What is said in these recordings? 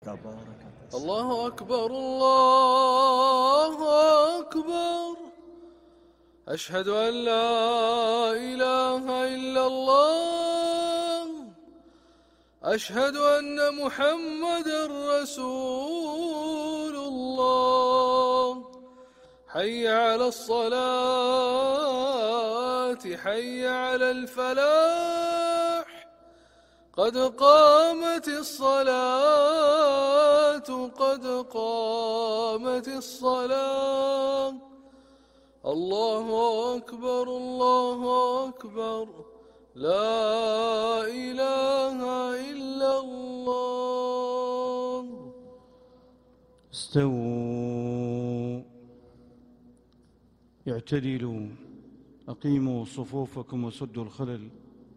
الله أكبر الله أكبر. أشهد أن لا إله إلا الله. أشهد أن محمدًا رسول الله. حي على الصلاة حي على الفلاح. قد قامت الصلاة قد قامت الصلاة. الله أكبر الله أكبر. لا إله إلا الله. استووا اعتدلوا أقيموا صفوفكم وسدوا الخلل.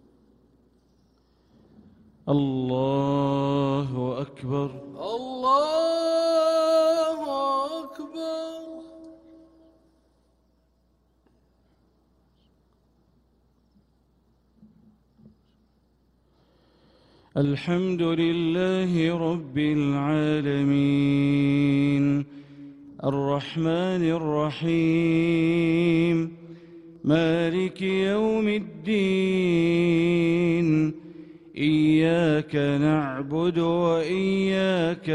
الله أكبر الله أكبر. الحمد لله رب العالمين الرحمن الرحيم مالك يوم الدين إياك نعبد وإياك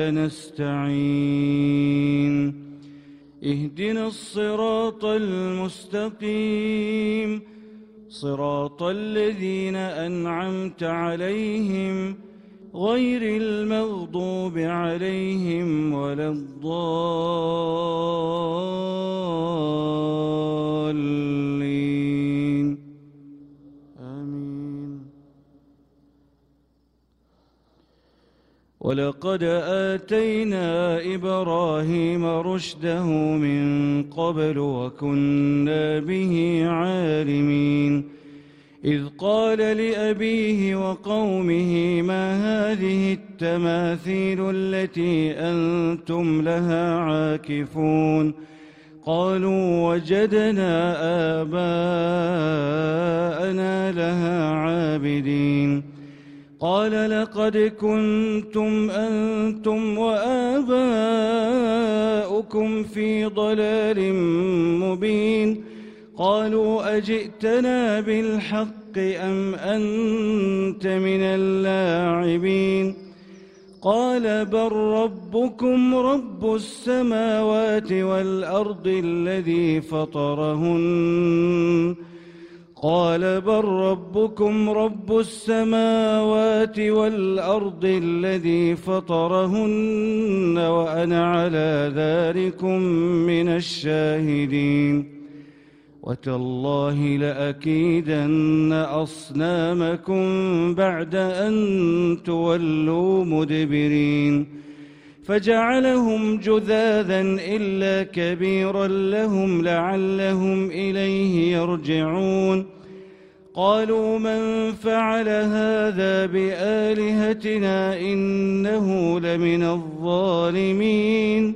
نستعين اهدنا الصراط المستقيم صراط الذين أنعمت عليهم غير المغضوب عليهم ولا الضالين آمين. ولقد آتينا إبراهيم رشده من قبل وكنا به عالمين إذ قال لأبيه وقومه ما هذه التماثيل التي أنتم لها عاكفون قالوا وجدنا آباءنا لها عابدين قال لقد كنتم أنتم وآباؤكم في ضلال مبين قالوا أجئتنا بالحق أم أنت من اللاعبين قال بل ربكم رب السماوات والأرض الذي فطرهن قال بل ربكم رب السماوات والأرض الذي فطرهن وأنا على ذلكم من الشاهدين وتالله لأكيدن أصنامكم بعد أن تولوا مدبرين فجعلهم جذاذا إلا كبيرا لهم لعلهم إليه يرجعون قالوا من فعل هذا بآلهتنا إنه لمن الظالمين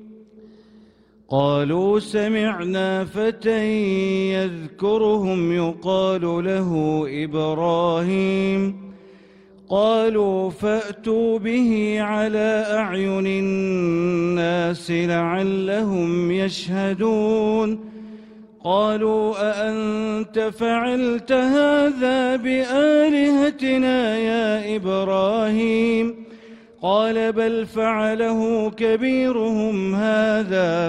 قالوا سمعنا فتى يذكرهم يقال له إبراهيم قالوا فأتوا به على أعين الناس لعلهم يشهدون قالوا أأنت فعلت هذا بآلهتنا يا إبراهيم قال بل فعله كبيرهم هذا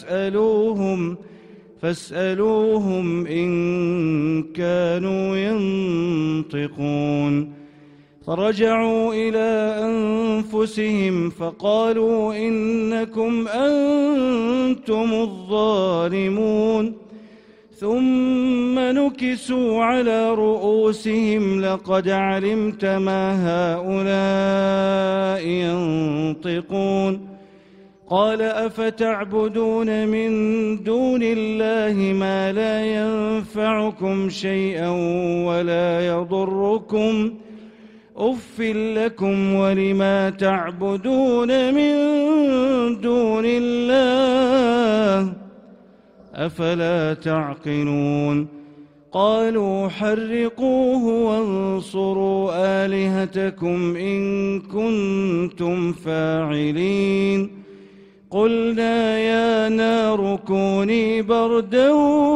فاسألوهم إن كانوا ينطقون فرجعوا إلى أنفسهم فقالوا إنكم أنتم الظالمون ثم نكسوا على رؤوسهم لقد علمت ما هؤلاء ينطقون قال أفتعبدون من دون الله ما لا ينفعكم شيئا ولا يضركم أف لكم ولما تعبدون من دون الله أفلا تعقلون قالوا حرقوه وانصروا آلهتكم إن كنتم فاعلين قلنا يا نار كوني بردا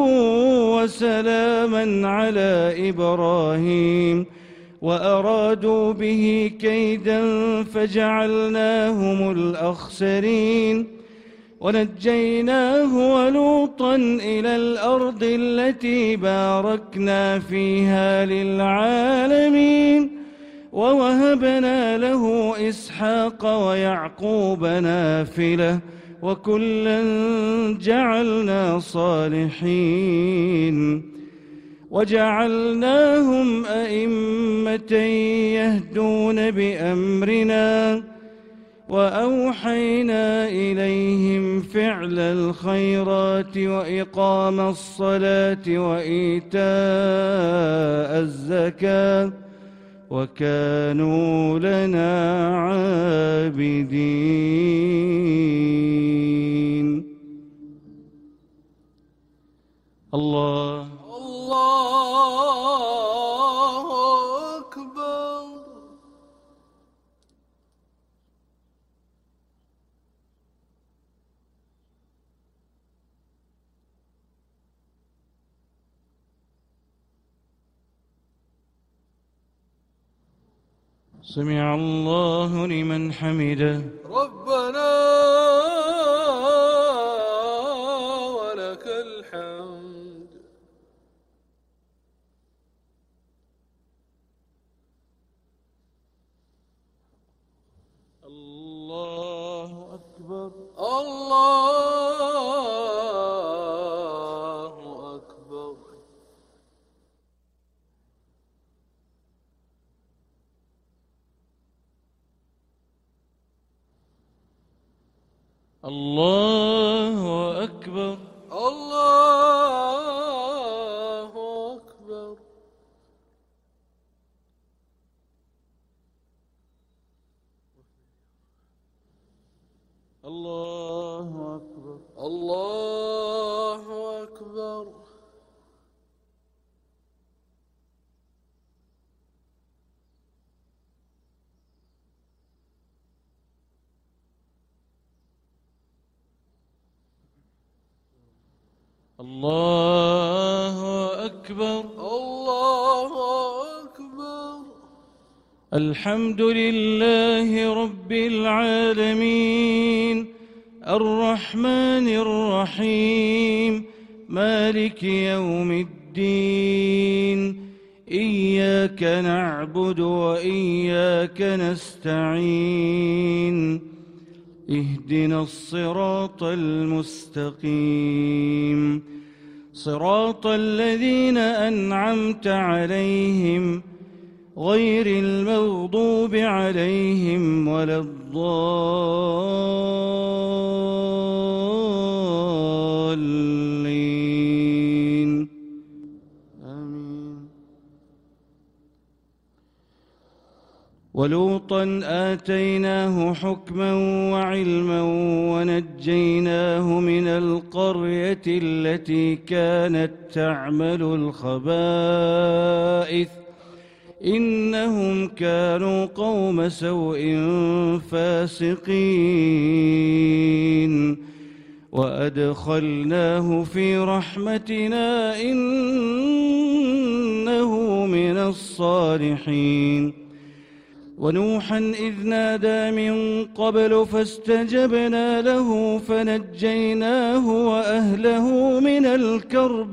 وسلاما على إبراهيم وأرادوا به كيدا فجعلناهم الأخسرين ونجيناه ولوطا إلى الأرض التي باركنا فيها للعالمين ووهبنا له إسحاق ويعقوب نافلة وكلا جعلنا صالحين وجعلناهم أئمة يهدون بأمرنا وأوحينا إليهم فعل الخيرات وإقام الصلاة وإيتاء الزكاة وكانوا لنا عابدين. الله أكبر. سمع الله لمن حمده. ربنا ولك الحمد. الله أكبر. الله أكبر. الله أكبر. الله أكبر. الله أكبر. الله أكبر. الله أكبر. الله أكبر. الحمد لله رب العالمين الرحمن الرحيم مالك يوم الدين إياك نعبد وإياك نستعين اهدنا الصراط المستقيم صراط الذين أنعمت عليهم غير المغضوب عليهم ولا الضالين آمين. ولوطا آتيناه حكما وعلما ونجيناه من القرية التي كانت تعمل الخبائث إنهم كانوا قوم سوء فاسقين وأدخلناه في رحمتنا إنه من الصالحين. ونوحا إذ نادى من قبل فاستجبنا له فنجيناه وأهله من الكرب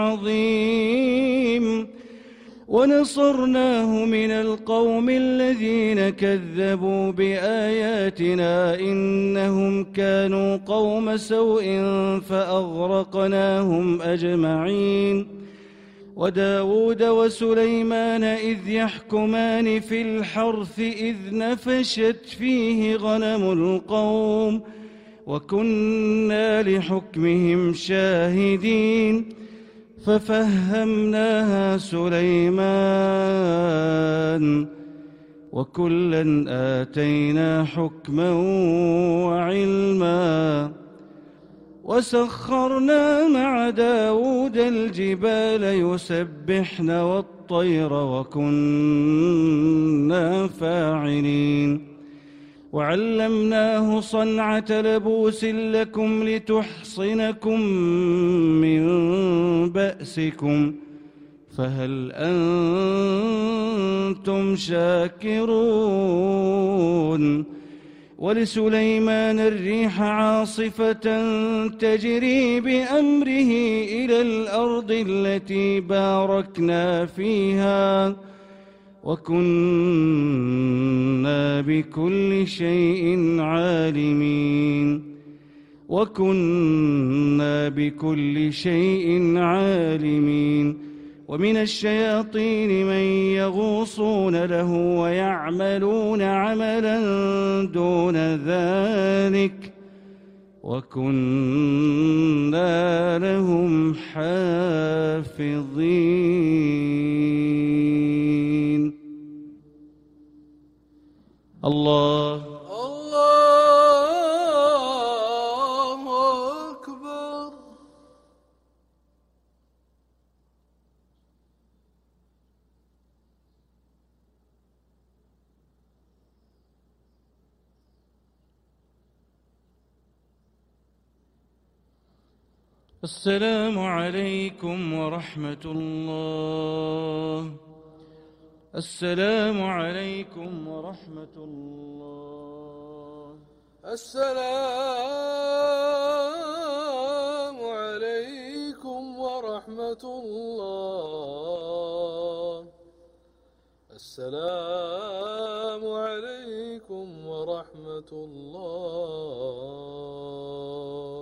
العظيم ونصرناه من القوم الذين كذبوا بآياتنا إنهم كانوا قوم سوء فأغرقناهم أجمعين. وداود وسليمان إذ يحكمان في الحرث إذ نفشت فيه غنم القوم وكنا لحكمهم شاهدين ففهمناها سليمان وكلا آتينا حكما وعلما وسخرنا مع داود الجبال يسبحن والطير وكنا فاعلين وعلمناه صنعة لبوس لكم لتحصنكم من بأسكم فهل أنتم شاكرون ولسليمان الريح عاصفة تجري بأمره إلى الأرض التي باركنا فيها وكنا بكل شيء عالمين ومن الشياطين من يغوصون له ويعملون عملا دون ذلك وكنا لهم حافظين. الله أكبر. السلام عليكم ورحمة الله. السلام عليكم ورحمة الله. السلام عليكم ورحمة الله. السلام عليكم ورحمة الله.